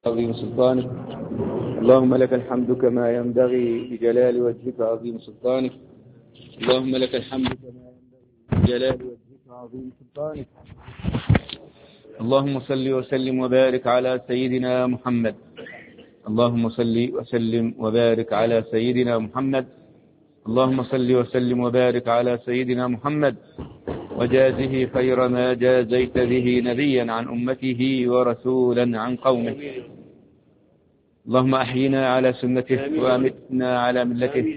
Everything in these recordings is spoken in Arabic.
عظيم سلطانك. اللهم لك الحمد كما ينبغي بجلال وجهك عظيم سلطانك. اللهم لك الحمد كما ينبغي بجلال وجهك عظيم سلطانك. اللهم صل وسلم وبارك على سيدنا محمد. اللهم صل وسلم وبارك على سيدنا محمد. اللهم صل وسلم وبارك على سيدنا محمد وجازه خير ما جازيت به نبيا عن أمته ورسولا عن قومه. اللهم أحينا على سنته وأمتنا على ملته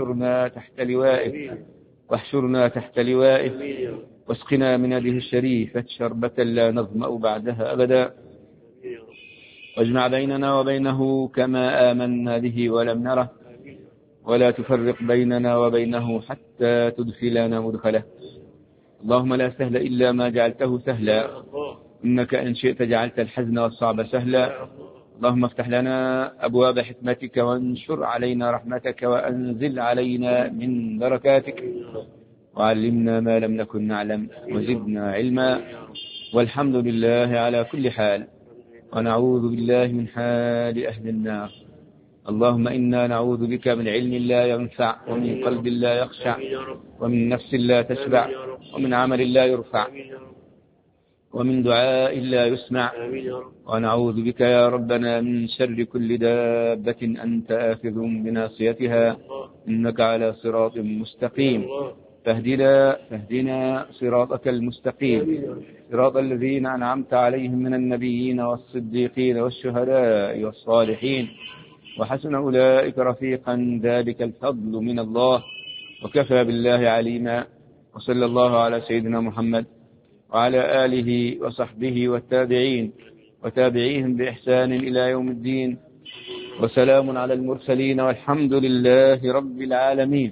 واحشرنا تحت لوائه واسقنا من يده الشريفة شربة لا نظمأ بعدها أبدا، واجمع بيننا وبينه كما آمنا به ولم نره، ولا تفرق بيننا وبينه حتى تدخلنا مدخله. اللهم لا سهل إلا ما جعلته سهلا، إنك إن شئت جعلت الحزن والصعب سهلا. اللهم افتح لنا أبواب حكمتك وانشر علينا رحمتك وأنزل علينا من بركاتك، وعلمنا ما لم نكن نعلم وزدنا علما، والحمد لله على كل حال، ونعوذ بالله من حال أهل النار. اللهم إنا نعوذ بك من علم لا ينفع، ومن قلب لا يخشع، ومن نفس لا تشبع، ومن عمل لا يرفع، ومن دعاء لا يسمع. ونعوذ بك يا ربنا من شر كل دابة أنت آخذ بناصيتها، إنك على صراط مستقيم. فاهدنا صراطك المستقيم، صراط الذين أنعمت عليهم من النبيين والصديقين والشهداء والصالحين، وحسن أولئك رفيقا، ذلك الفضل من الله، وكفى بالله عليما. وصلى الله على سيدنا محمد وعلى آله وصحبه والتابعين وتابعيهم بإحسان إلى يوم الدين، وسلام على المرسلين، والحمد لله رب العالمين.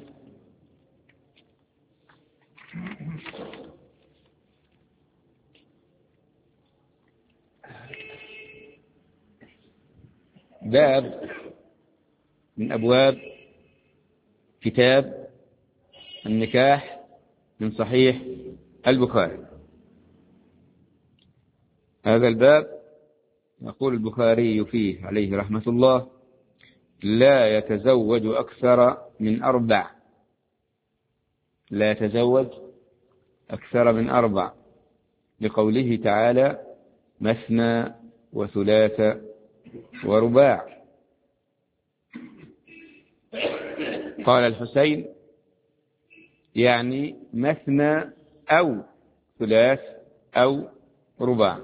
باب من أبواب كتاب النكاح من صحيح البخاري. هذا الباب يقول البخاري فيه عليه رحمة الله: لا يتزوج أكثر من 4. لا يتزوج أكثر من 4، لقوله تعالى: مثنى وثلاث ورباع. قال الحسين: يعني مثنى أو ثلاث أو رباع.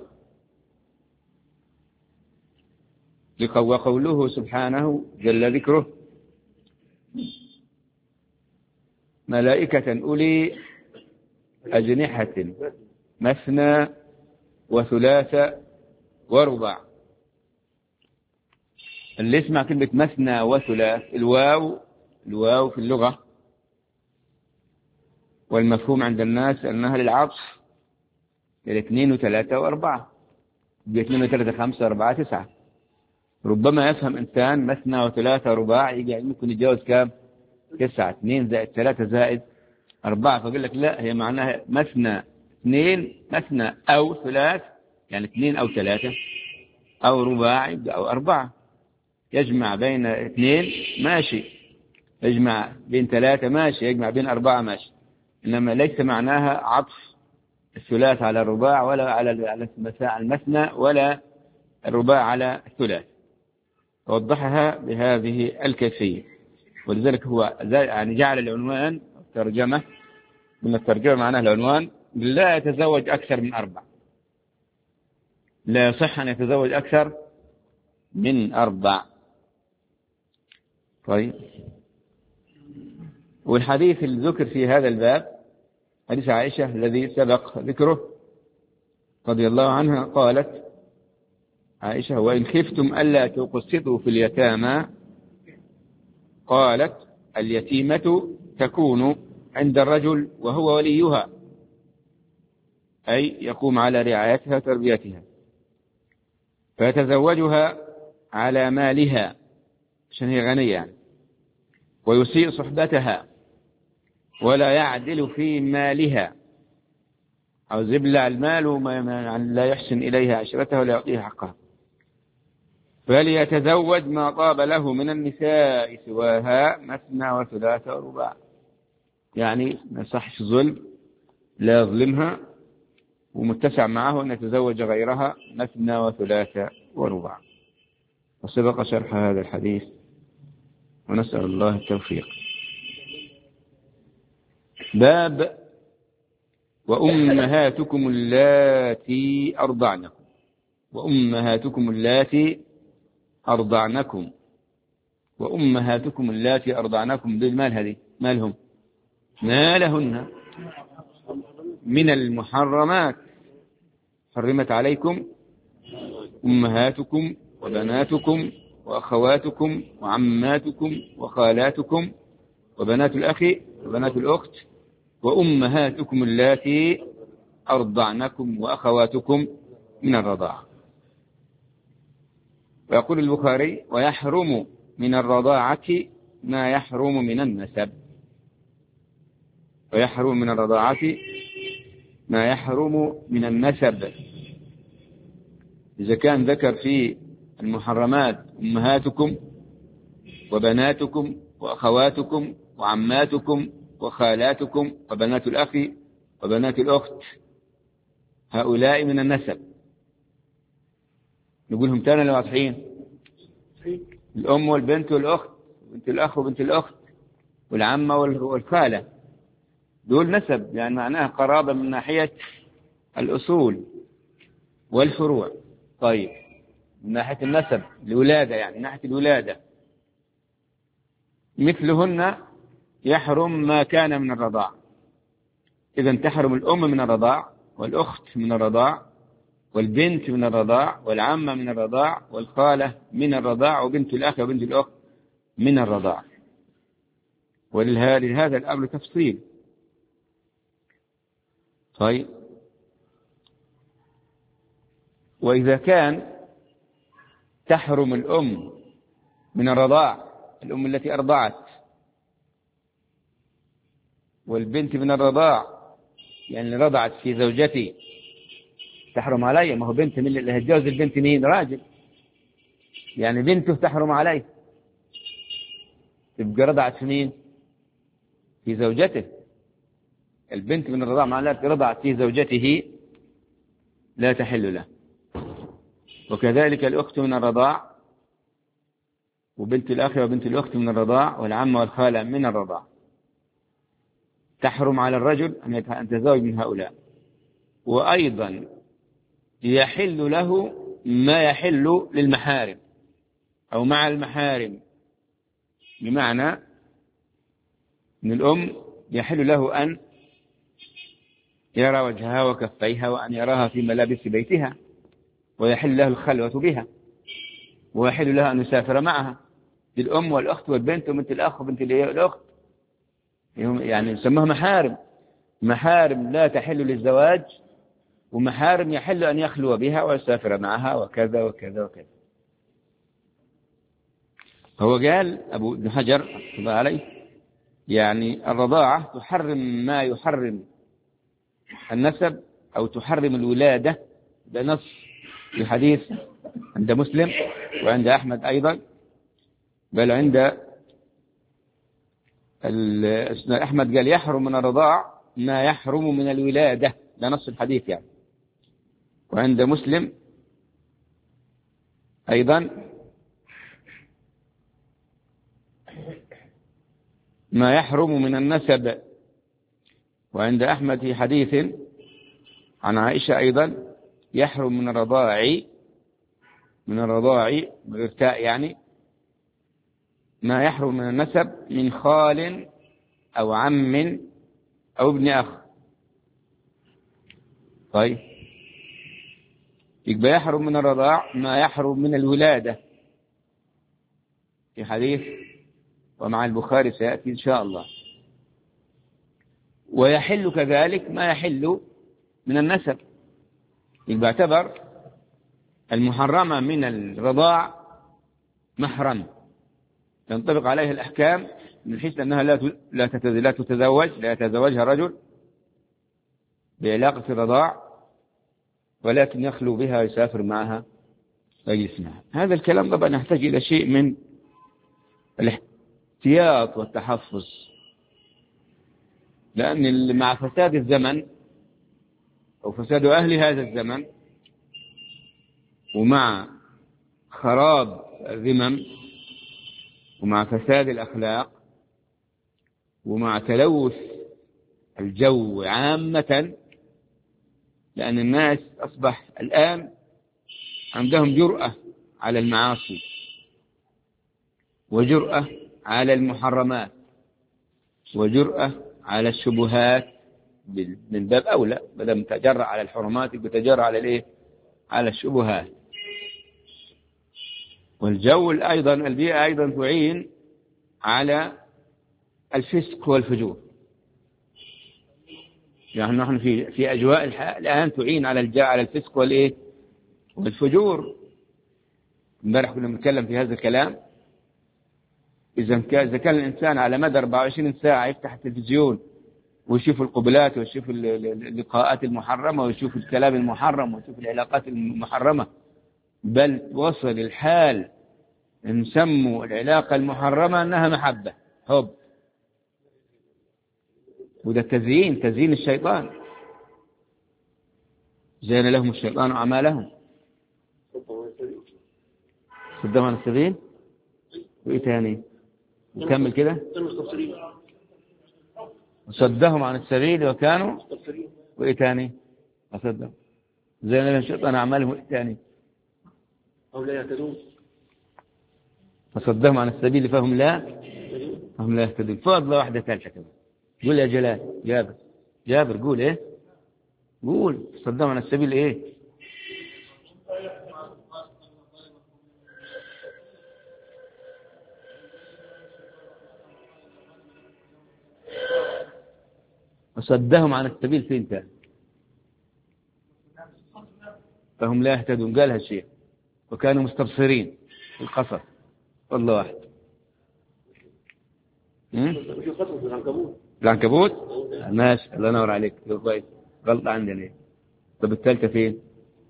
وقوله سبحانه جل ذكره: ملائكة أولي أجنحة مثنى وثلاث ورباع. اللي يسمع كلمة مثنى وثلاث، الواو في اللغة والمفهوم عند الناس أنها للعطف، 2 و3 و4، 2 و3 5 و4 9. ربما يفهم إنسان مثنى وثلاثة ورباع يجي ممكن يتجاوز كام؟ 9، 2 زائد 3 زائد 4. فقال لك لا، هي معناها مثنى 2، مثنى أو ثلاث، يعني 2 أو 3، أو رباع أو 4. يجمع بين 2 ماشي، يجمع بين 3 ماشي، يجمع بين 4 ماشي، إنما ليس معناها عطف الثلاث على الرباع، ولا على المثنى، ولا الرباع على الثلاث. وضحها بهذه الكيفية، ولذلك هو يعني جعل العنوان الترجمة من الترجمة معناه العنوان: لا يتزوج أكثر من 4. لا يصح أن يتزوج أكثر من 4. طيب، والحديث الذكر في هذا الباب حديث عائشة الذي سبق ذكره رضي الله عنها. قالت عائشة: وإن خفتم ألا تقسطوا في اليتامى، قالت: اليتيمة تكون عند الرجل وهو وليها، أي يقوم على رعايتها وتربيتها، فيتزوجها على مالها عشان هي غنية يعني، ويسيء صحبتها ولا يعدل في مالها، أو يبلع المال وما لا يحسن إليها عشرتها ولا يعطيها حقها. فليتزوج ما طاب له من النساء سواها مثنى وثلاث ورباع. يعني ما يصحش ظلم، لا يظلمها، ومتسع معه أن يتزوج غيرها مثنى وثلاث ورباع. وسبق شرح هذا الحديث، ونسأل الله التوفيق. باب وأمهاتكم اللاتي أرضعنكم. وأمهاتكم اللاتي أرضعنكم. وأمهاتكم اللاتي أرضعنكم بالمال، هذه مالهم ما لهن من المحرمات حرمت عليكم أمهاتكم وبناتكم وأخواتكم وعماتكم وخالاتكم وبنات الأخ وبنات الأخت وأمهاتكم اللاتي أرضعنكم وأخواتكم من الرضاعة. ويقول البخاري: ويحرم من الرضاعة ما يحرم من النسب. ويحرم من الرضاعة ما يحرم من النسب. إذا كان ذكر في المحرمات أمهاتكم وبناتكم وأخواتكم وعماتكم وخالاتكم وبنات الأخ وبنات الأخت، هؤلاء من النسب. نقولهم تاني لو واضحين: الأم والبنت والأخت وبنت الأخ وبنت الأخت والعمة والخالة، دول نسب، يعني معناها قرابة من ناحية الأصول والفروع. طيب، من ناحية النسب الولادة، يعني من ناحية الولادة مثلهن يحرم ما كان من الرضاع. إذا تحرم الأم من الرضاع، والأخت من الرضاع، والبنت من الرضاع، والعمة من الرضاع، والخالة من الرضاع، وبنت الأخ وبنت الأخت من الرضاع. ولهذا الأمر تفصيل. طيب، وإذا كان تحرم الأم من الرضاع، الأم التي أرضعت، والبنت من الرضاع، يعني اللي رضعت في زوجتي تحرم علي. ما هو بنت، من اللي هتجوز البنت مين؟ راجل، يعني بنته تحرم عليه، تبقى رضعت في مين؟ في زوجته. البنت من الرضاع معناها رضعت في زوجته لا تحل له. وكذلك الأخت من الرضاع، وبنت الأخ وبنت الأخت من الرضاع، والعمة والخالة من الرضاع. تحرم على الرجل أن يتزوج من هؤلاء. وأيضا يحل له ما يحل للمحارم أو مع المحارم، بمعنى أن الأم يحل له أن يرى وجهها وكفيها وأن يراها في ملابس بيتها، ويحل له الخلوة بها، ويحل له أن يسافر معها. الأم والأخت والبنت وبنت الأخ وبنت الأخت، يعني يسموها محارم. محارم لا تحل للزواج، ومحارم يحل أن يخلو بها ويسافر معها وكذا وكذا وكذا. هو قال أبو ابن حجر رحمه الله عليه: يعني الرضاعة تحرم ما يحرم النسب أو تحرم الولادة. ده نص في حديث عند مسلم وعند أحمد أيضا، بل عند أحمد قال: يحرم من الرضاع ما يحرم من الولادة. ده نص الحديث يعني. وعند مسلم أيضا ما يحرم من النسب. وعند أحمد في حديث عن عائشة أيضا: يحرم من الرضاع، من الرضاع بغير تاء يعني، ما يحرم من النسب من خال أو عم أو ابن أخ. طيب، يبقى يحرم من الرضاع ما يحرم من الولادة في حديث ومع البخاري سيأتي إن شاء الله. ويحل كذلك ما يحل من النسب. يبقى اعتبر المحرمة من الرضاع محرم، تنطبق عليه الأحكام من حيث أنها لا تتزوج، لا يتزوجها رجل بعلاقة الرضاع، ولكن يخلو بها ويسافر معها يسمع. هذا الكلام طبعا يحتاج إلى شيء من الاحتياط والتحفظ، لأن مع فساد الزمن أو فساد أهل هذا الزمن، ومع خراب الذمم، ومع فساد الأخلاق، ومع تلوث الجو عامة، لأن الناس أصبح الآن عندهم جرأة على المعاصي وجرأة على المحرمات وجرأة على الشبهات، من باب أولى بدل تجرأ على الحرمات بتجرأ على الإيه؟ على الشبهات. والجو أيضا البيئة أيضا تعين على الفسق والفجور. يعني نحن في أجواء الآن تعين على الفسق والإيه؟ والفجور. امبارح كنا بنتكلم في هذا الكلام. إذا كان الإنسان على مدى 24 ساعة يفتح التلفزيون ويشوف القبلات ويشوف اللقاءات المحرمة ويشوف الكلام المحرم ويشوف العلاقات المحرمة، بل وصل الحال نسموا العلاقة المحرمة أنها محبة، حب، وده تزيين الشيطان. زين لهم الشيطان أعمالهم صدهم عن السبيل، وإيه تاني؟ نكمل كده. وصدهم عن السبيل وكانوا، وإيه تاني؟ أصدهم زين لهم الشيطان أعمالهم، وإيه تاني؟ أو لا يهتدون. فصدهم عن السبيل فهم لا يهتدون. فضل واحدة ثالثة كده. قول يا جلال. جابر قول إيه؟ قول صدهم عن السبيل إيه؟ وصدهم عن السبيل فين تاني؟ فهم لا يهتدون. قالها الشيخ وكانوا مستبصرين في القصر. والله واحد. العنكبوت ماشي، الله ينور عليك، كويس. غلطة عندنا ايه؟ طب الثالثة فين؟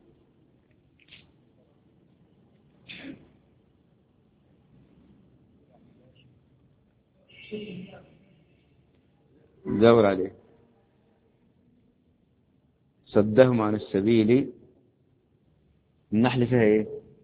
دور عليه. صدهم عن السبيل. النحل فيها ايه؟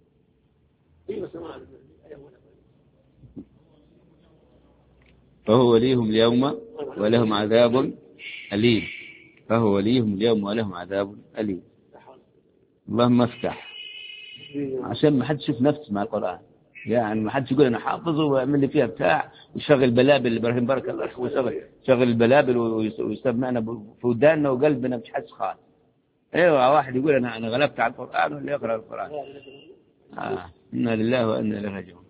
فهو وليهم اليوم ولهم عذاب أليم. فهو وليهم اليوم ولهم عذاب أليم. اللهم افتح عشان ما حد يشوف نفسه مع القرآن. يعني ما حدش يقول أنا حافظه ويعمل لي فيها بتاع ويشغل بلابل. إبراهيم بارك الله شغل البلابل ويسمعنا في وداننا وقلبنا مش حاسس خالص. ايوه واحد يقول انا غلبت على القرآن ولا يقرأ القرآن. إنا لله وإنا إليه راجعون.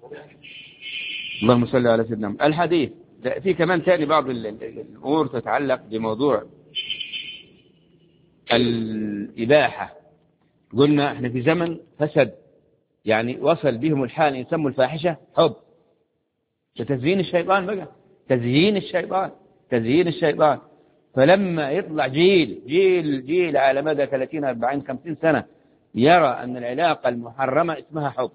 اللهم صل على سيدنا محمد. الحديث في كمان تاني بعض الأمور تتعلق بموضوع الإباحة. قلنا احنا في زمن فسد، يعني وصل بهم الحال يسموا الفاحشة حب. تزيين الشيطان بقى، تزيين الشيطان. فلما يطلع جيل على مدى 30 40 50 سنة يرى أن العلاقة المحرمة اسمها حب،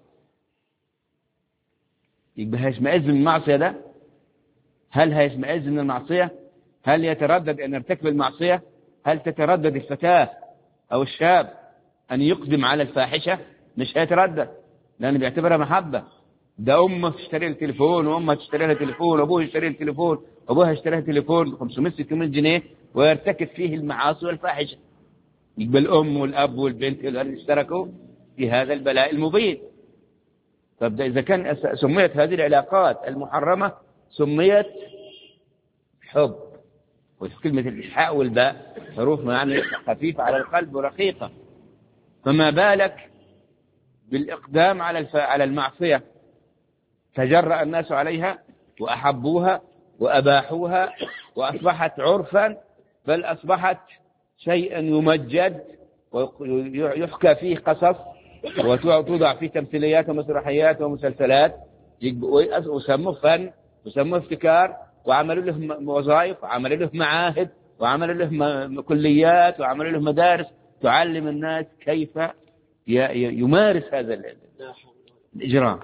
يبقى هيشمئز من المعصية ده؟ هل هيشمئز من المعصية؟ هل يتردد أن يرتكب المعصية؟ هل تتردد الفتاة أو الشاب أن يقدم على الفاحشة؟ مش هيتردد، لأنه بيعتبرها محبة. ده أمه تشتري له تليفون، وأمها تشتري له تليفون، وأبوه يشتري له تليفون، وأبوها يشتري له تليفون 500-600 جنيه ويرتكب فيه المعاصي والفاحشة. يبقى الأم والأب والبنت اللي اشتركوا في هذا البلاء المبين. طب إذا كان سميت هذه العلاقات المحرمة سميت حب، وكلمة الإسحاء والباء حروف يعني خفيفة على القلب ورقيقة، فما بالك بالإقدام على المعصية؟ تجرأ الناس عليها وأحبوها وأباحوها وأصبحت عرفا، بل أصبحت شيئا يمجد ويحكى فيه قصص وتوضع فيه تمثيليات ومسرحيات ومسلسلات، وسموه فن وسموه ابتكار، وعملوا له وظائف وعملوا له معاهد وعملوا له كليات وعملوا له مدارس تعلم الناس كيف يمارس هذا الإجرام.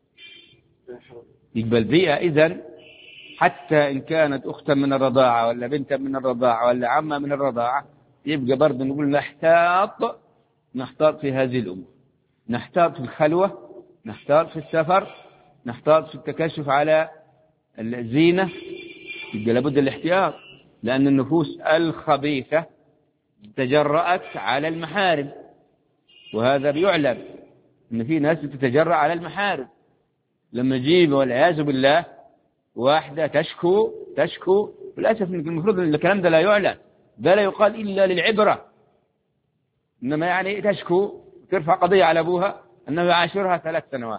يقبل البيئة إذن حتى إن كانت أختا من الرضاعة ولا بنتا من الرضاعة ولا عمة من الرضاعة، يبقى برضه نقول نحتاط في هذه الأمور، نحتاط في الخلوة، نحتاط في السفر، نحتاط في التكشف على الزينة. يبقى لابد الاحتياط، لأن النفوس الخبيثة تجرأت على المحارم، وهذا بيعلم أن في ناس تتجرأ على المحارم. لما يجيب والعياذ بالله واحدة تشكو للأسف المفروض أن الكلام ده لا يعلن، ده لا يقال إلا للعبرة، إنما يعني تشكو ترفع قضية على أبوها أنه يعاشرها 3 سنوات.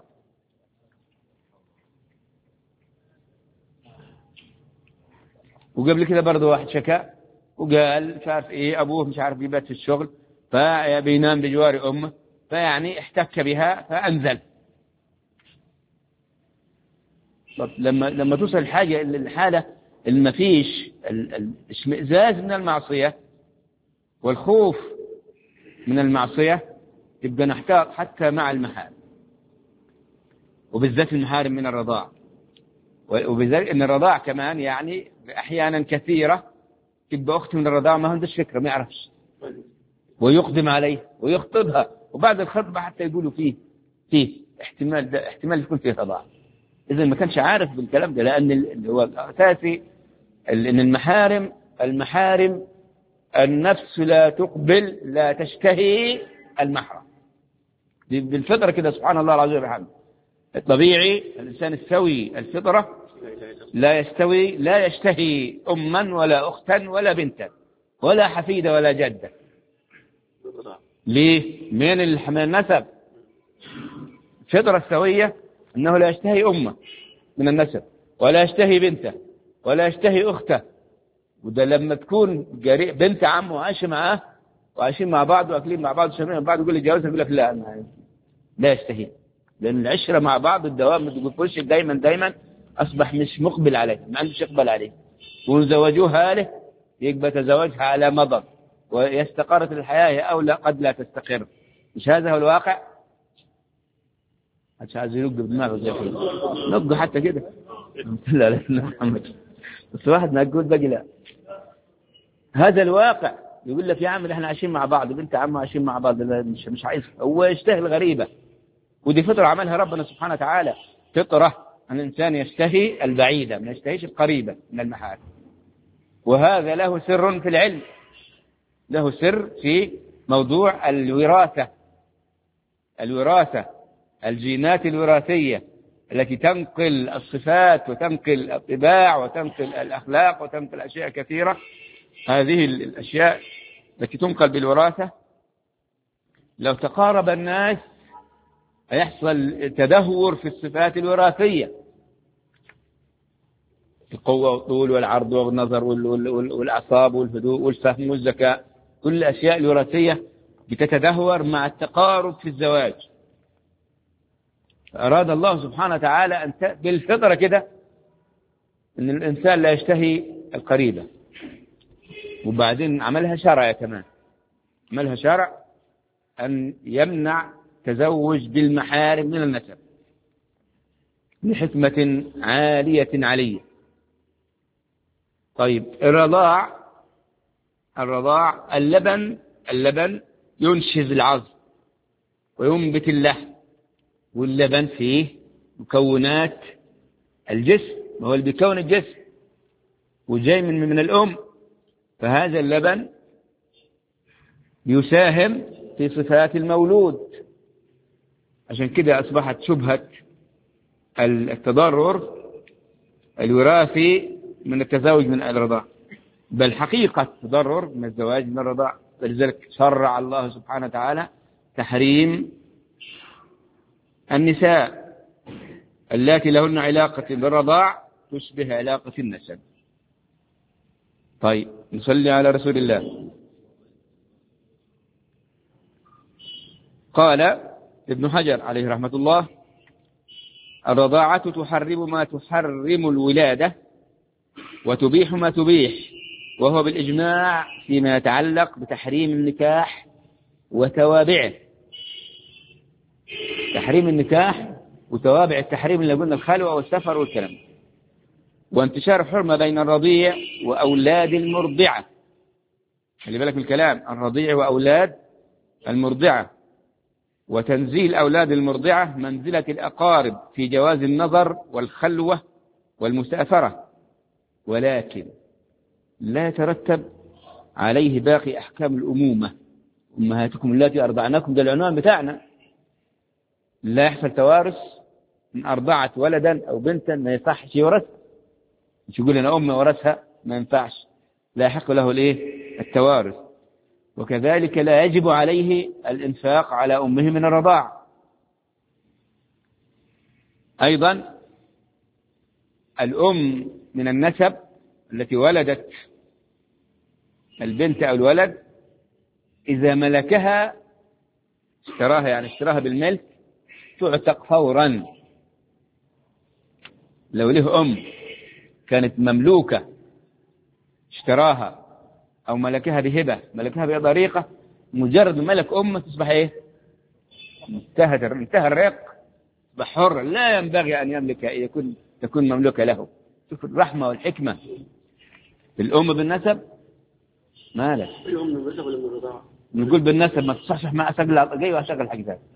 وقبل كده برضه واحد شكا وقال مش عارف إيه أبوه مش عارف يبات في الشغل فبينام بجوار أمه، فيعني احتك بها فأنزل. لما توصل الحالة اللي ما فيش الاشمئزاز من المعصية والخوف من المعصية، تبقى نحتاط حتى مع المحارم، وبالذات المحارم من الرضاع. وبالذات ان الرضاع كمان يعني احيانا كثيرة تبقى اخت من الرضاع ما عندش فكرة، ما يعرفش، ويقدم عليه ويخطبها، وبعد الخطبة حتى يقولوا فيه احتمال يكون فيه رضاع. إذا ما كانش عارف بالكلام ده، لأن هو الأساسي أن المحارم النفس لا تقبل لا تشتهي المحرم بالفطرة كده، سبحان الله العظيم وبحمده. الطبيعي الإنسان السوي الفطرة لا يشتهي أما ولا أختا ولا بنتا ولا حفيدة ولا جدة. ليه؟ من النسب. الفطرة السوية أنه لا يشتهي أمه من النسب، ولا يشتهي بنته، ولا يشتهي أخته. وده لما تكون بنت عمه وعايشة معاه وعايشين مع بعض وأكلين مع بعض وشامين مع بعض، يقول لي جوازها، يقول لك لا يشتهي، لأن العشرة مع بعض الدوام ما تقولش دايما أصبح مش مقبل عليه، ما عندش يقبل عليه، وزوجوها له يبقى تزوجها على مضض ويستقرت الحياة أو لا قد لا تستقر. مش هذا هو الواقع؟ مش عايز ينق بدماغه زي كده، نقه حتى كده لا لا محمد، بس واحد نقول باقي لا. هذا الواقع. يقول لك يا عم احنا عايشين مع بعض، بنت عمه عايشين مع بعض، مش عايز، هو يشتهي الغريبة، ودي فطرة عملها ربنا سبحانه وتعالى، فطرة أن الإنسان يشتهي البعيدة ما يشتهيش القريبة من المحارم. وهذا له سر في العلم، له سر في موضوع الوراثة، الجينات الوراثية التي تنقل الصفات وتنقل الطباع وتنقل الأخلاق وتنقل أشياء كثيرة. هذه الأشياء التي تنقل بالوراثة لو تقارب الناس هيحصل تدهور في الصفات الوراثية، القوة والطول والعرض والنظر والأعصاب والهدوء والفهم والذكاء، كل الأشياء الوراثية بتتدهور مع التقارب في الزواج. أراد الله سبحانه وتعالى أن بالفطرة كده أن الإنسان لا يشتهي القريبة، وبعدين عملها شرع كمان، عملها شرع أن يمنع تزوج بالمحارم من النسب لحكمة عالية علية. طيب الرضاع اللبن ينشز العظم وينبت اللحم، واللبن فيه مكونات الجسم، وهو اللي بيكون الجسم وجاي من الأم، فهذا اللبن يساهم في صفات المولود. عشان كده أصبحت شبهة التضرر الوراثي من التزاوج من الرضاع، بل حقيقة التضرر من الزواج من الرضاع. فلذلك شرع الله سبحانه وتعالى تحريم النساء اللاتي لهن علاقة بالرضاع تشبه علاقة النسب. طيب نصلي على رسول الله. قال ابن حجر عليه رحمة الله: الرضاعة تحرم ما تحرم الولادة وتبيح ما تبيح، وهو بالإجماع فيما يتعلق بتحريم النكاح وتوابعه. تحريم النكاح وتوابع التحريم اللي قلنا الخلوة والسفر والكلام، وانتشار الحرمة بين الرضيع وأولاد المرضعة. خلي بالك من الكلام، الرضيع وأولاد المرضعة، وتنزيل أولاد المرضعة منزلة الأقارب في جواز النظر والخلوة والمسافرة، ولكن لا يترتب عليه باقي أحكام الأمومة. أمهاتكم التي أرضعناكم، ده العنوان بتاعنا. لا يحصل توارث من أرضعت ولدا أو بنتا، ما يصحش يورث، مش يقول أنا أمي ورثها، ما ينفعش، لا يحق له التوارث. وكذلك لا يجب عليه الإنفاق على أمه من الرضاعة. أيضا الأم من النسب التي ولدت البنت أو الولد، إذا ملكها اشتراها، يعني اشتراها بالملك، تعتق فورا. لو له أم كانت مملوكة اشتراها أو ملكها بهبة، ملكها بطريقة، مجرد ملك أم تصبح إيه؟ انتهى الرق، تصبح حر، لا ينبغي أن يملك، تكون مملوكة له. شوف الرحمة والحكمة. الأم بالنسب مالك، الأم بالنسب ولا بالرضاعة؟ نقول بالنسب، ما تصحصح ما أشغل جاي وأشغل حق ذلك.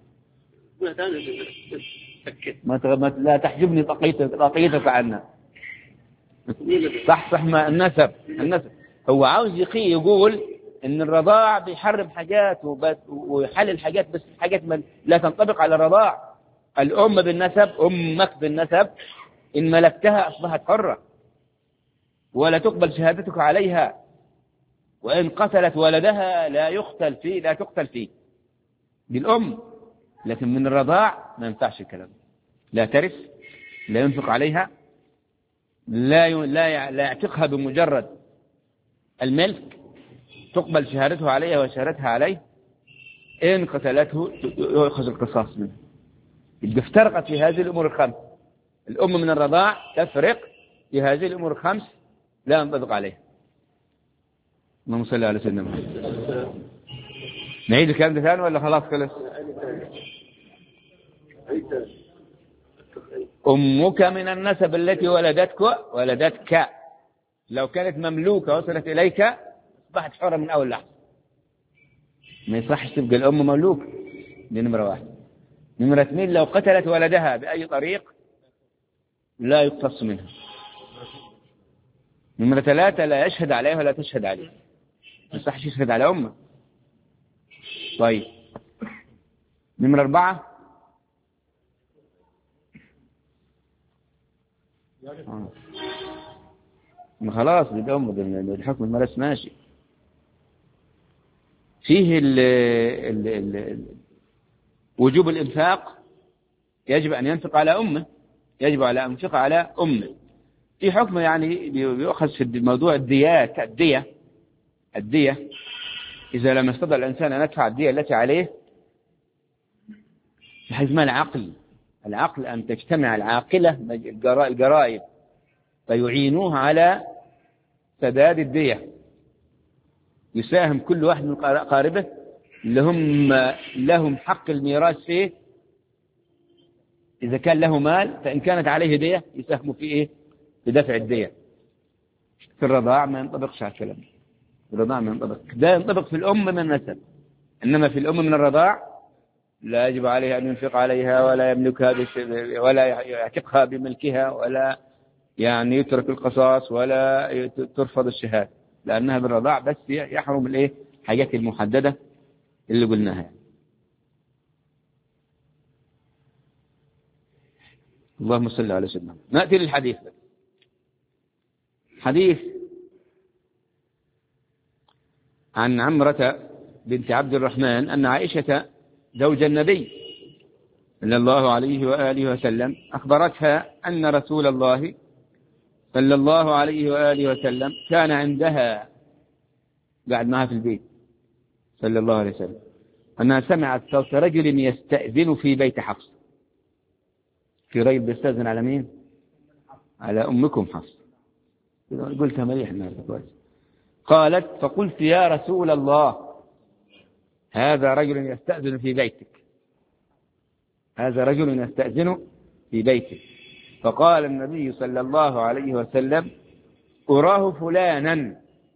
لا تحجبني طاقيتك عنا. صح ما النسب هو عاوز يقول ان الرضاع بيحرم حاجات ويحلل حاجات، بس حاجات لا تنطبق على الرضاع. الأم بالنسب، أمك بالنسب، إن ملكتها أصبحت حرة ولا تقبل شهادتك عليها، وإن قتلت ولدها لا تقتل فيه. دي الأم. لكن من الرضاع ما ينفعش الكلام، لا ترث، لا ينفق عليها، لا يعتقها بمجرد الملك، تقبل شهادته عليها وشهادتها عليه، إن قتلته يؤخذ القصاص منه. يبقى افترقت في هذه الأمور الخمس. الأم من الرضاع تفرق في هذه الأمور الخمس، لا ينطبق عليها. اللهم صل على سيدنا محمد. نعيد الكلام ده ثاني ولا خلاص خلص؟ أمك من النسب التي ولدتك لو كانت مملوكة وصلت إليك أصبحت حرة من أول لحظة. ما يصحش تبقى الأم مملوكة، دي نمرة واحد. نمرة اثنين، لو قتلت ولدها بأي طريق لا يقتص منها. نمرة ثلاثة، لا يشهد عليها ولا تشهد عليه، ما يصحش يشهد على أمه. طيب نمرة أربعة، ما خلاص دي أمه، الحكم المرس ماشي فيه. وجوب الإنفاق، يجب أن ينفق على أمه، يجب على أن ينفق على أمه. في حكم يعني بيؤخذ في موضوع الدية إذا لم يستطع الإنسان أن يدفع الدية التي عليه، بحيث ما العقل أن تجتمع العاقلة القرائب فيعينوه على سداد الدية، يساهم كل واحد من قاربه لهم حق الميراث فيه. إذا كان له مال، فإن كانت عليه دية يساهموا في في دفع الدية. في الرضاع ما ينطبقش على الكلام، الرضاع ما ينطبق، ده ينطبق في الأم من النسب، إنما في الأم من الرضاع لا يجب عليه أن ينفق عليها ولا يملكها ولا يعتقها بملكها، ولا يعني يترك القصاص ولا ترفض الشهادة، لأنها بالرضاع بس يحرم حاجات المحددة اللي قلناها. اللهم صل على سيدنا. نأتي للحديث. حديث عن عمرة بنت عبد الرحمن أن عائشة زوج النبي صلى الله عليه وآله وسلم أخبرتها أن رسول الله صلى الله عليه وآله وسلم كان عندها، قاعد معها في البيت صلى الله عليه وسلم، أنها سمعت صوت رجل يستأذن في بيت حفص. في رجل بيستأذن على مين؟ على أمكم حفص. قلتها مليح كويس. قالت فقلت يا رسول الله هذا رجل يستأذن في بيتك، هذا رجل يستأذن في بيته. فقال النبي صلى الله عليه وسلم: أراه فلانا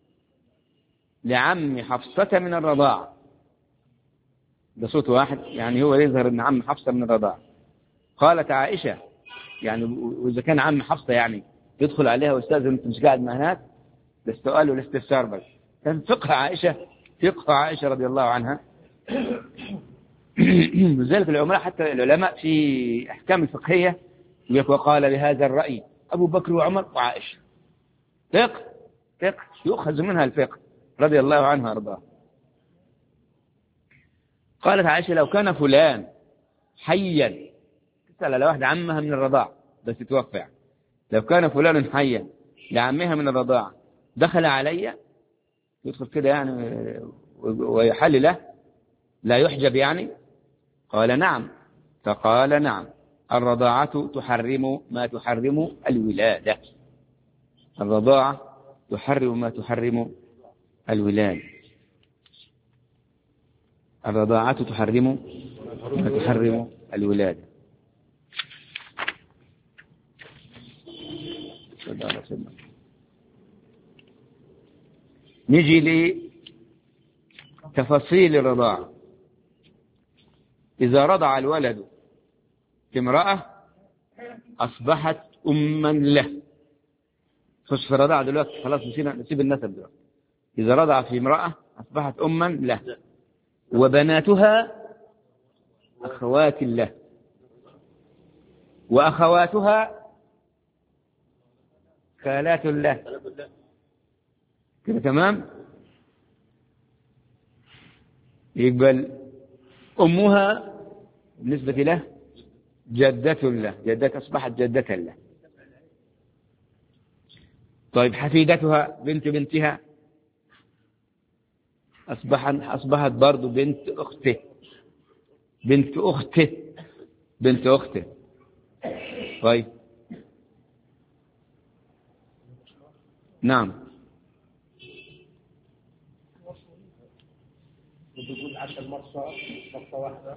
لعم حفصة من الرضاعة. ده صوت واحد، يعني هو يظهر أن عم حفصة من الرضاعة. قالت عائشة: يعني وإذا كان عم حفصة يعني يدخل عليها ويستأذن أنت مش قاعد مع هناك؟ ده السؤال والاستفسار بس. كان فقه عائشة رضي الله عنها. لذلك العلماء، حتى العلماء في أحكام الفقهية وقال بهذا الرأي أبو بكر وعمر وعائشة. فقه يؤخذ منها الفقه رضي الله عنها وارضاها. قالت عائشة: لو كان فلان حيا، تسأل على واحدة عمها من الرضاع بس توفى، لو كان فلان حيا لعمها من الرضاع دخل علي، يدخل كده يعني ويحل له، لا يحجب يعني؟ قال: نعم. فقال: نعم، الرضاعة تحرم ما تحرم الولادة. الرضاعة تحرم ما تحرم الولادة. الرضاعة تحرم ما تحرم الولادة. نجي لتفاصيل الرضاعة. إذا رضع الولد امرأة أصبحت أما له. خش في الرضاعة دلوقتي، خلاص نسيب النسب دلوقتي. إذا رضع في امرأة أصبحت أما له، وبناتها أخوات له، وأخواتها خالات له. كده تمام؟ يقبل أمها بالنسبة له جدة له، جدة أصبحت جدة له. طيب حفيدتها بنت بنتها أصبحت برضو بنت أخته، بنت أخته، بنت أخته. طيب نعم. بتقول 10 مرة واحدة.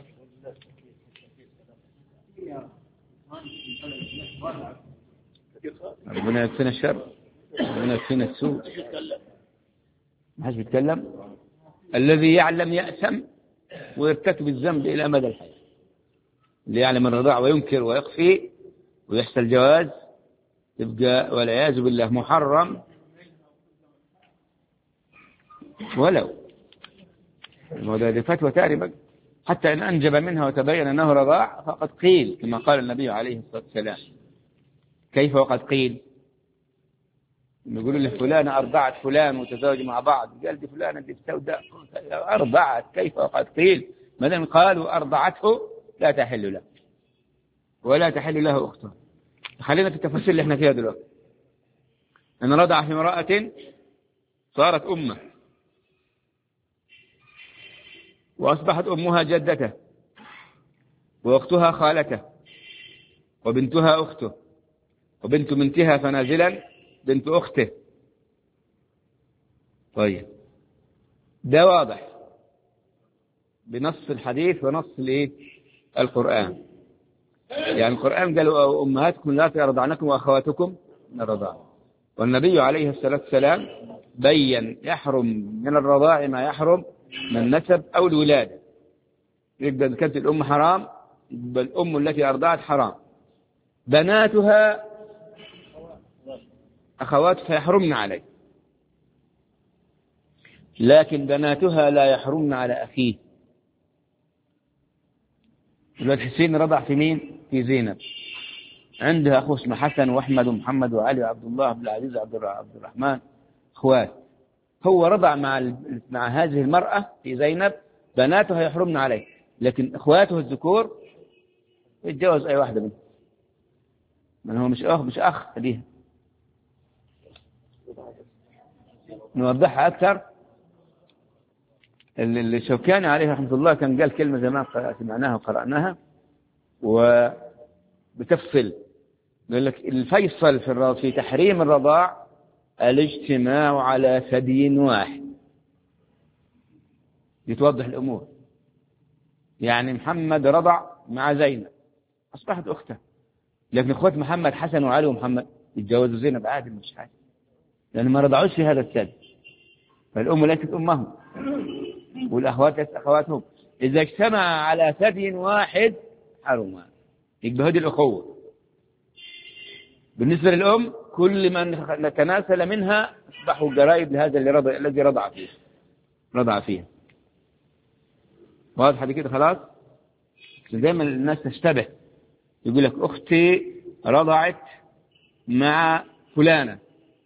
ربنا يكفينا الشر، ربنا يكفينا السوء. ما حدش بيتكلم. الذي يعلم يأثم ويرتكب الذنب إلى مدى الحياة. اللي يعلم الرضاع وينكر ويخفي ويحصل جواز يبقى والعياذ بالله محرم. ولو هذه فتوى تاربة، حتى إن أنجب منها وتبين أنه رضاع فقد قيل كما قال النبي عليه الصلاة والسلام. كيف وقد قيل؟ يقولوا له فلان أرضعت فلان وتزوجوا مع بعض، قال دي فلانة دي سوداء أرضعت. كيف وقد قيل؟ ما دام قالوا أرضعته لا تحل له ولا تحل له أخته. خلينا في التفاصيل اللي احنا فيها دلوقتي. أن رضع في امرأة صارت أمه، وأصبحت أمها جدته، وأختها خالته، وبنتها أخته، وبنت بنتها فنازلا بنت أخته. طيب ده واضح بنص الحديث ونص القرآن. يعني القرآن قالوا أمهاتكم لا يرضعنكم وأخواتكم من الرضاعة، والنبي عليه الصلاة والسلام بين يحرم من الرضاع ما يحرم من النسب أو الولادة. يبقى كانت الأم حرام، يبقى الأم التي أرضعت حرام. بناتها أخواتها يحرمن عليه، لكن بناتها لا يحرمن على أخيه. الولد حسين رضع في مين؟ في زينب. عندها أخوه اسمه حسن وأحمد ومحمد وعلي وعبد الله وعبد العزيز وعبد الرحمن، أخوات. هو رضع مع هذه المرأة في زينب، بناتها يحرمن عليه، لكن أخواته الذكور يتجوز أي واحدة منهم، من هو مش أخ ليها. نوضحها أكثر. الشوكاني عليه رحمة الله كان قال كلمة زمان سمعناها وقرأناها وبتفصل، يقول لك الفيصل في تحريم الرضاع الاجتماع على ثدي واحد. يتوضح الأمور. يعني محمد رضع مع زينب أصبحت أختها. لكن إخوة محمد حسن وعلي ومحمد يتجوزوا زينب عادي، مش حاجة، لأنهم ما رضعوش في هذا الثدي، فالأم ليست أمهم والأخوات ليست أخواتهم. إذا اجتمع على ثدي واحد حرما، يبقى هذه الأخوة. بالنسبة للأم كل من تناسل منها أصبحوا قرائب لهذا الذي رضع فيه. واضح هذه كده خلاص؟ دائما الناس تشتبه، يقول لك أختي رضعت مع فلانة،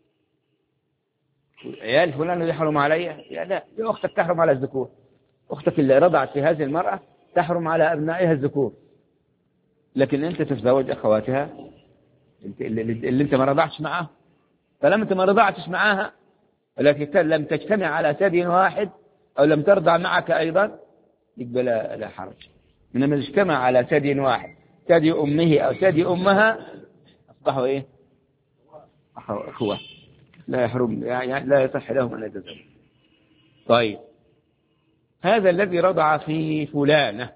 عيال فلانة يحرم عليها؟ يا لا، دي أختك تحرم على الذكور. أختك اللي رضعت في هذه المرأة تحرم على أبنائها الذكور، لكن أنت تتزوج أخواتها اللي أنت ما رضعتش معها. فلما أنت ما رضعتش معها ولكن لم تجتمع على ثدي واحد أو لم ترضع معك أيضا، يقبل لا حرج. إنما اجتمع على ثدي واحد، ثدي أمه أو ثدي أمها، أصبحوا إيه؟ أخوة، لا يحرم، يعني لا يصح لهم أن يتزوجوا. طيب، هذا الذي رضع في فلانة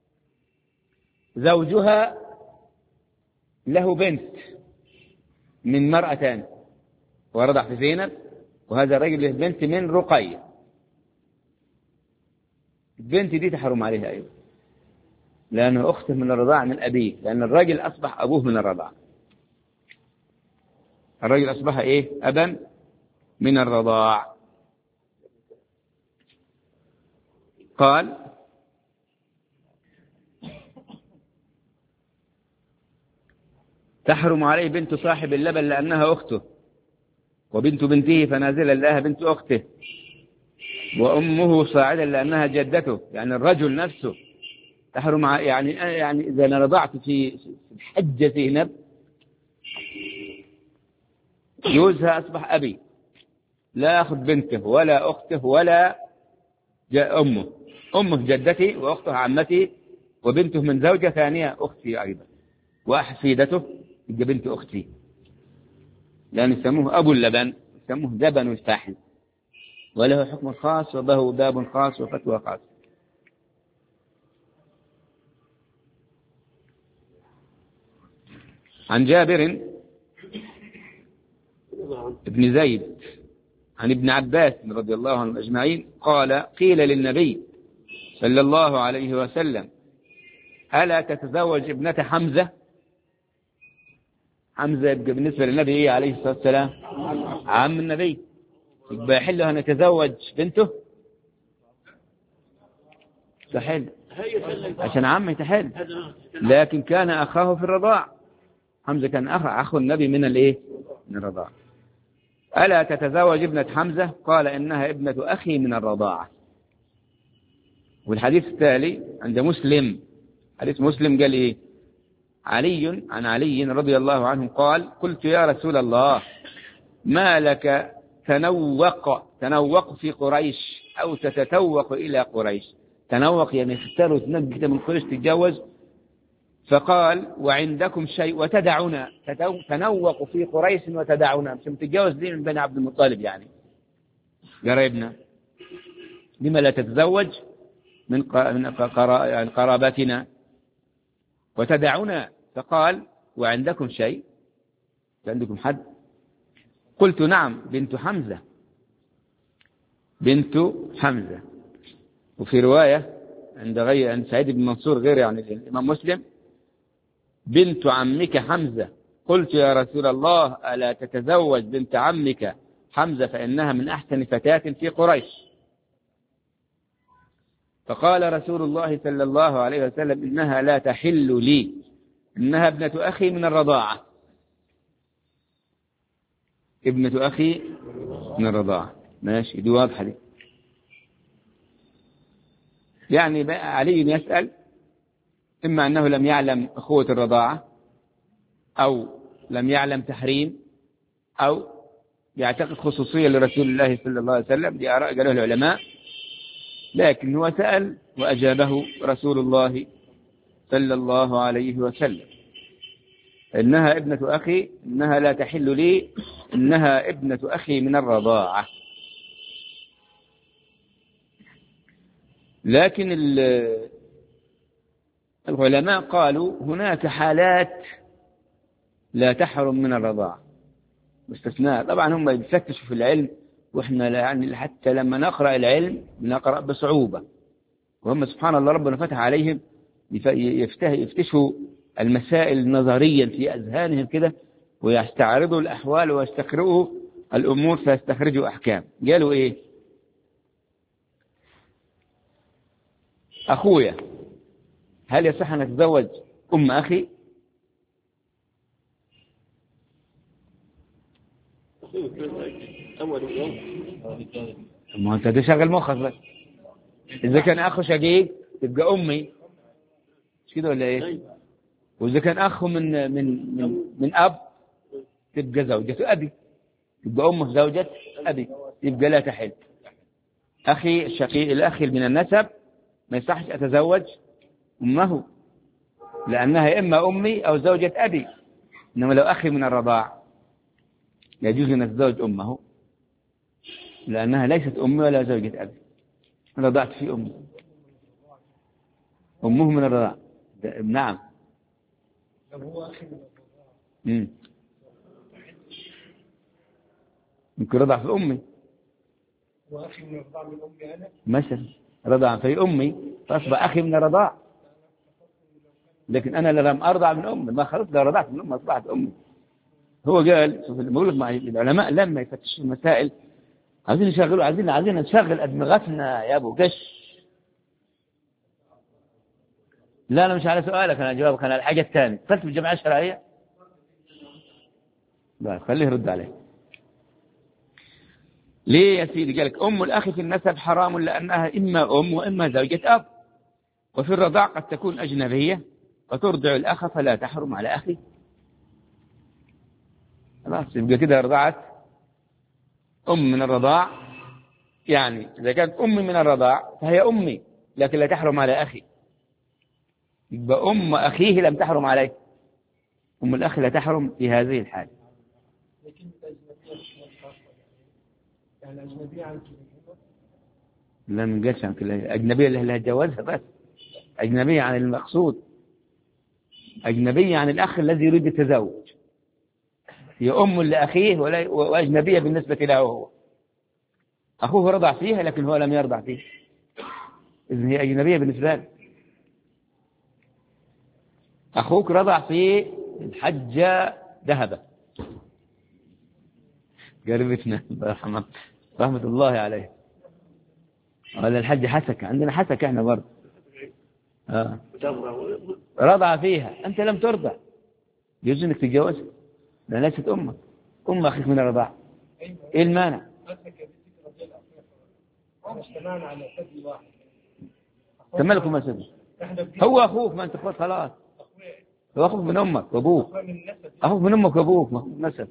زوجها له بنت من مرأتان، ورضع في زينب، وهذا الرجل له بنت من رقية. البنت دي تحرم عليها أيضا، لأنه أخته من الرضاعة من أبيه، لأن الرجل أصبح أبوه من الرضاعة. الرجل أصبح إيه؟ أبا من الرضاع. قال: تحرم عليه بنت صاحب اللبن لأنها أخته، وبنت بنته فنازلا لها بنت أخته، وأمه صاعدا لأنها جدته. يعني الرجل نفسه تحرم، يعني إذا أنا رضعت في حجة زينب جوزها أصبح أبي، لا أخذ بنته ولا أخته ولا أمه جدتي، وأخته عمتي، وبنته من زوجة ثانية أختي أيضا، وحفيدته يبقى بنت أختي، لأن يسموه أبو اللبن، يسموه لبن الفاحل، وله حكم خاص وله باب خاص وفتوى خاص. عن جابر بن زيد عن ابن عباس رضي الله عنهم أجمعين قال: قيل للنبي صلى الله عليه وسلم: ألا تتزوج ابنة حمزة؟ حمزة يبقى بالنسبة للنبي عليه الصلاة والسلام عم النبي، يبقى يحل أن يتزوج بنته؟ تحل عشان عم يتحل، لكن كان أخاه في الرضاع. حمزة كان أخو النبي من الإيه؟ من الرضاع. ألا تتزوج ابنة حمزة؟ قال: إنها ابنة أخي من الرضاعة. والحديث التالي عند مسلم، حديث مسلم قال إيه؟ عن علي رضي الله عنه قال: قلت يا رسول الله، ما لك تنوق في قريش أو تتتوق إلى قريش؟ تنوق يعني اختاروا تنقل من قريش تتجوز. فقال: وعندكم شيء وتدعنا، تنوق في قريش وتدعنا، مش متجوز دي من بني عبد المطلب يعني قريبنا، لما لا تتزوج من قراباتنا وتدعنا؟ فقال: وعندكم شيء، عندكم حد؟ قلت: نعم، بنت حمزة. وفي رواية عند سعيد بن منصور غير يعني الإمام مسلم: بنت عمك حمزة. قلت: يا رسول الله، ألا تتزوج بنت عمك حمزة فإنها من أحسن فتاة في قريش؟ فقال رسول الله صلى الله عليه وسلم: إنها لا تحل لي، إنها ابنة أخي من الرضاعة. ابنة أخي من الرضاعة، ماشي، دي واضحة دي. يعني بقى علي يسأل، إما أنه لم يعلم أخوة الرضاعة، أو لم يعلم تحريم، أو يعتقد خصوصية لرسول الله صلى الله عليه وسلم، دي آراء قالوها العلماء، لكن هو سأل وأجابه رسول الله صلى الله عليه وسلم: إنها ابنة أخي، إنها لا تحل لي، إنها ابنة أخي من الرضاعة. لكن العلماء قالوا هناك حالات لا تحرم من الرضاعة باستثناء. طبعا هم يفتشوا في العلم، وإحنا يعني حتى لما نقرأ العلم نقرأ بصعوبة، وهم سبحان الله ربنا فتح عليهم يفتشوا المسائل نظريا في أذهانهم كده، ويستعرضوا الأحوال ويستقرؤوا الأمور فيستخرجوا أحكام. قالوا إيه؟ أخويا هل يصح أن أتزوج أم أخي؟ ما أنت تشغل مخك بس. إذا كان أخو شقيق تبقى أمي، مش كده ولا إيه؟ وإذا كان أخو من أب تبقى زوجة أبي، تبقى أمه زوجة أبي، يبقى لا تحل. أخي الشقيق الأخي من النسب ما يصحش أتزوج أمه، لأنها إما أمي أو زوجة أبي. إنما لو أخي من الرضاع يجوز أن أتزوج أمه، لأنها ليست أمي ولا زوجة أبي، رضعت في أمي، أمه من الرضاع. نعم. ممكن رضع في أمي، وأخي من الرضاع من أمي أنا مثلا رضع في أمي فأصبح أخي من الرضاع، لكن أنا لم أرضع من أمي، ما خلص لو رضعت من أمي أصبحت أمي. هو قال شوف بقول لك مع العلماء لما يفتشوا المسائل عايزين يشغلوا، عايزين نشغل أدمغتنا يا أبو قش. لا أنا مش على سؤالك، أنا جوابك أنا الحاجة الثانية. دخلت في الجمعية الشرعية؟ لا خليه يرد عليه. ليه يا سيدي؟ قالك أم الأخ في النسب حرام لأنها إما أم وإما زوجة أب، وفي الرضاع قد تكون أجنبية فترضع الأخ فلا تحرم على أخي. خلاص يبقى كده رضعت أم من الرضاع، يعني إذا كانت أمي من الرضاع فهي أمي لكن لا تحرم على أخي، يبقى أم أخيه لم تحرم عليه، أم الأخ لا تحرم في هذه الحالة. لكن يعني أجنبية عن كلمة. لا من قالش عن كلمة أجنبية اللي هتجوزها، بس أجنبية عن المقصود، أجنبية عن الأخ الذي يريد التزوج، هي أم لأخيه وأجنبية بالنسبة له هو. أخوه رضع فيها لكن هو لم يرضع فيه، إذن هي أجنبية بالنسبة له. أخوك رضع في الحجة ذهبة، قريبتنا رحمة الله عليه، ولا الحج حسكة، عندنا حسكة احنا برضه. رضع فيها، أنت لم ترضع، يجوز انك تتجوزها لأنها ليست أمك، أم أخيك من الرضاع. إيه المانع؟ اجتمعنا على سد واحد. تملكوا ما سد، هو أخوك، ما أنت أخوك خلاص، هو أخوك من أمك وأبوك، أخوك من أمك وأبوك نسب.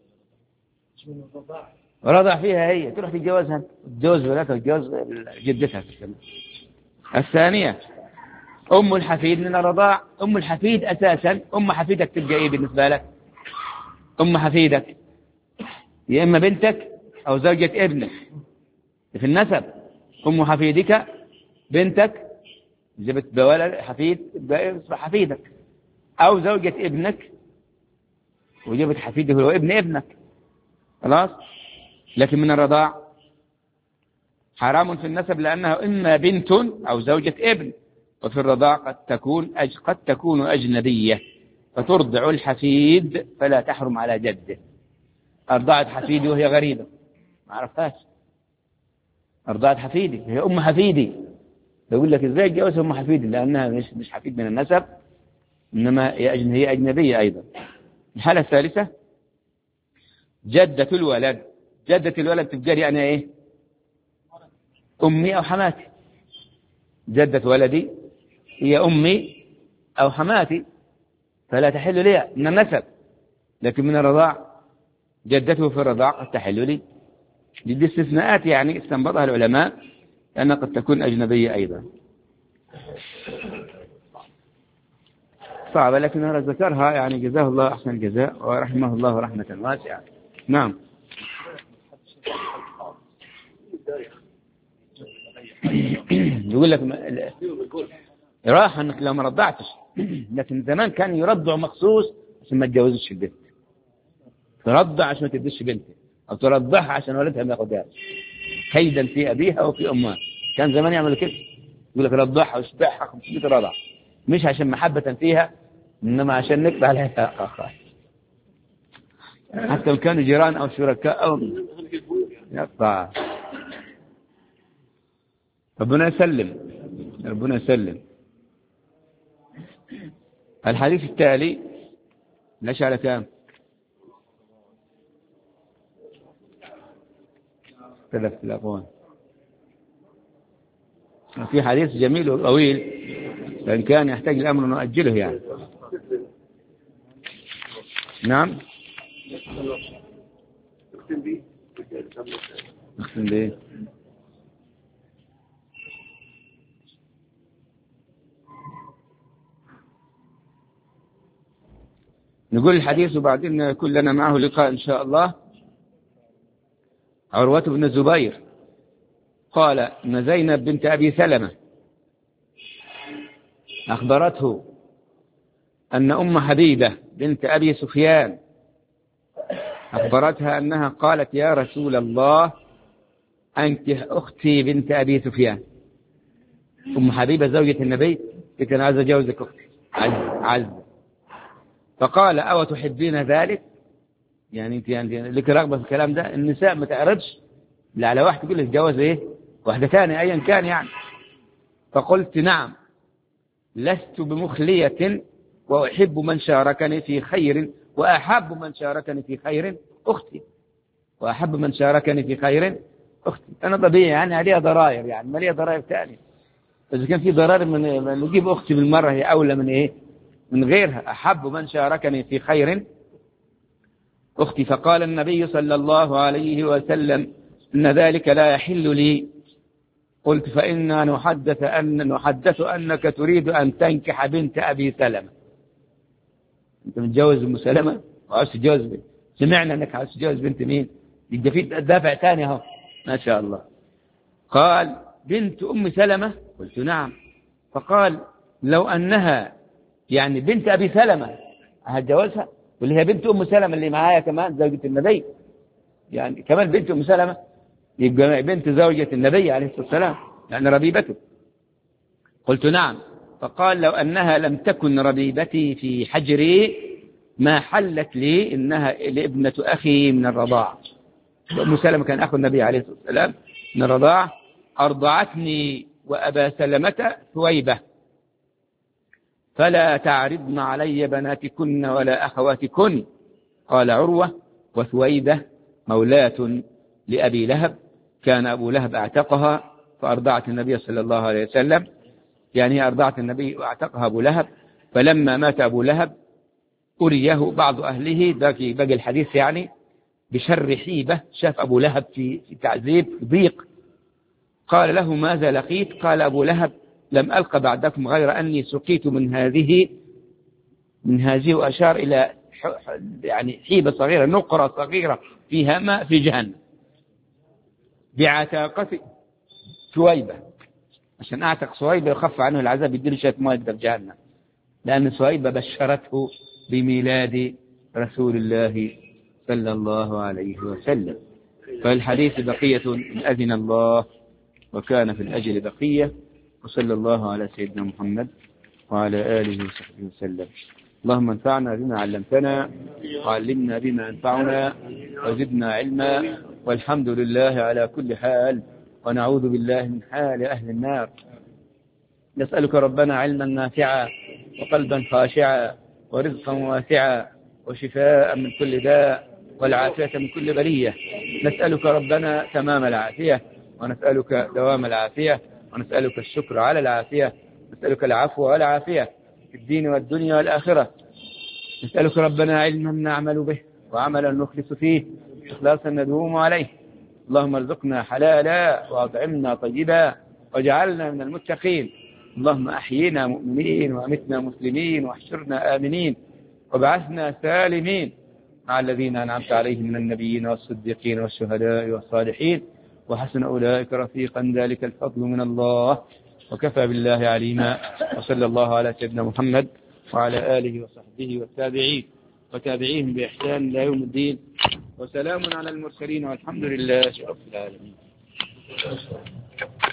رضع فيها هي، تروح تتجوزها، تجوز ولادها تجوز جدتها. الثانية أم الحفيد من الرضاع. أم الحفيد أساسا أم حفيدك تبقى إيه بالنسبة لك؟ أم حفيدك يا إما بنتك أو زوجة ابنك في النسب. أم حفيدك بنتك، جبت بولد حفيد يصبح حفيدك، أو زوجة ابنك وجبت حفيده هو ابن ابنك، خلاص. لكن من الرضاع حرام في النسب لأنها إما بنت أو زوجة ابن، وفي الرضاع قد تكون أجنبية فترضع الحفيد فلا تحرم على جده. أرضعت حفيدي وهي غريبة ما عرفتهاش، أرضعت حفيدي هي أم حفيدي، يقول لك إزاي اتجوزها أم حفيدي؟ لأنها مش حفيد من النسب، إنما هي أجنبية أيضا. الحالة الثالثة جدة الولد. جدة الولد تبقى يعني إيه؟ أمي أو حماتي. جدة ولدي هي أمي أو حماتي فلا تحل لي من النسب، لكن من الرضاع جدته في الرضاع قد تحل لي. دي استثناءات يعني استنبطها العلماء لأنها قد تكون أجنبية أيضا. صعبة لكن أنا ذكرها يعني جزاه الله أحسن الجزاء ورحمه الله رحمة واسعة. نعم. يقول لك راحة انك لو ما رضعتش. لكن زمان كان يرضع مخصوص عشان ما تجوزش البنت، ترضع عشان ما تديش بنتها، او ترضعها عشان ولدها ما ياخدهاش، كيدا في ابيها وفي امها. كان زمان يعمل كده، يقول لك رضعها واشبعها 500 رضع، مش عشان محبة فيها، انما عشان نقطع عليها حتى لو كانوا جيران او شركاء او يقطع. ربنا يسلم، ربنا يسلم. الحديث التالي ليش على كام؟ 3000. في حديث جميل وطويل، فإن كان يحتاج الأمر نؤجله يعني. نعم. نختم به. نقول الحديث وبعدين يكون لنا معه لقاء إن شاء الله. عروة بن الزبير قال إن زينب بنت أبي سلمة أخبرته أن أم حبيبة بنت أبي سفيان أخبرتها أنها قالت يا رسول الله أنكح أختي بنت أبي سفيان. أم حبيبة زوجة النبي قالت أنا عايز أجوزك أختي عز. فقال أو تحبين ذلك؟ يعني أنت يعني لك رغبة في الكلام ده؟ النساء ما تعرضش لا على واحد تقول لك جواز إيه واحدة ثانية أيا كان يعني. فقلت نعم لست بمخلية وأحب من شاركني في خير وأحب من شاركني في خير أختي، وأحب من شاركني في خير أختي. أنا طبيعي يعني عليها ضرائر، يعني ما ليها ضرائر ثانية. إذا كان في ضرائر من نجيب أختي بالمرة هي أولى من إيه من غيرها. أحب من شاركني في خير أختي. فقال النبي صلى الله عليه وسلم إن ذلك لا يحل لي. قلت فإنا نحدث أنك تريد أن تنكح بنت أبي سلمة. أنت متجوز أم سلمة وعاوز تتجوز بنت، سمعنا أنك عاوز تتجوز بنت مين؟ يبقى في دافع ثاني أهو ما شاء الله. قال بنت أم سلمة؟ قلت نعم. فقال لو أنها يعني بنت أبي سلمة هتجوزها، واللي هي بنت أم سلمة اللي معايا كمان زوجة النبي، يعني كمان بنت أم سلمة يبقى بنت زوجة النبي عليه الصلاة والسلام يعني ربيبته. قلت نعم. فقال لو أنها لم تكن ربيبتي في حجري ما حلت لي، إنها لابنة أخي من الرضاعة. أم سلمة كان أخو النبي عليه الصلاة والسلام من الرضاعة. أرضعتني وأبا سلمة ثويبة، فلا تعرضن علي بناتكن ولا أخواتكن. قال عروة وثويبة مولاة لأبي لهب، كان أبو لهب أعتقها فأرضعت النبي صلى الله عليه وسلم، يعني أرضعت النبي وأعتقها أبو لهب. فلما مات أبو لهب أريه بعض أهله، باقي الحديث يعني، بشر حيبة، شاف أبو لهب في تعذيب في ضيق. قال له ماذا لقيت؟ قال أبو لهب لم ألق بعدكم غير أني سقيت من هذه، وأشار إلى يعني حيبة صغيرة، نقرة صغيرة فيها ماء في جهنم، بعتاقة ثويبة، عشان أعتق ثويبة يخف عنه العذاب، يدير شوية ماء في جهنم، لأن ثويبة بشرته بميلاد رسول الله صلى الله عليه وسلم. فالحديث بقية إن أذن الله، وكان في الأجل بقية. وصلى الله على سيدنا محمد وعلى آله وصحبه وسلم. اللهم انفعنا بما علمتنا وعلمنا بما ينفعنا وزدنا علما، والحمد لله على كل حال، ونعوذ بالله من حال أهل النار. نسألك ربنا علما نافعا وقلبا خاشعا ورزقا واسعا وشفاء من كل داء والعافية من كل بلية. نسألك ربنا تمام العافية، ونسألك دوام العافية، ونسألك الشكر على العافية، نسألك العفو والعافية في الدين والدنيا والآخرة. نسألك ربنا علما نعمل به وعملا نخلص فيه إخلاصا ندوم عليه. اللهم ارزقنا حلالا وأطعمنا طيبا واجعلنا من المتقين. اللهم أحيينا مؤمنين وأمتنا مسلمين واحشرنا آمنين وابعثنا سالمين مع الذين أنعمت عليهم من النبيين والصديقين والشهداء والصالحين، وحسن أولئك رفيقا، ذلك الفضل من الله وكفى بالله عليما. وصلى الله على سيدنا محمد وعلى آله وصحبه والتابعين وتابعيهم بإحسان إلى يوم الدين. وسلام على المرسلين والحمد لله رب العالمين.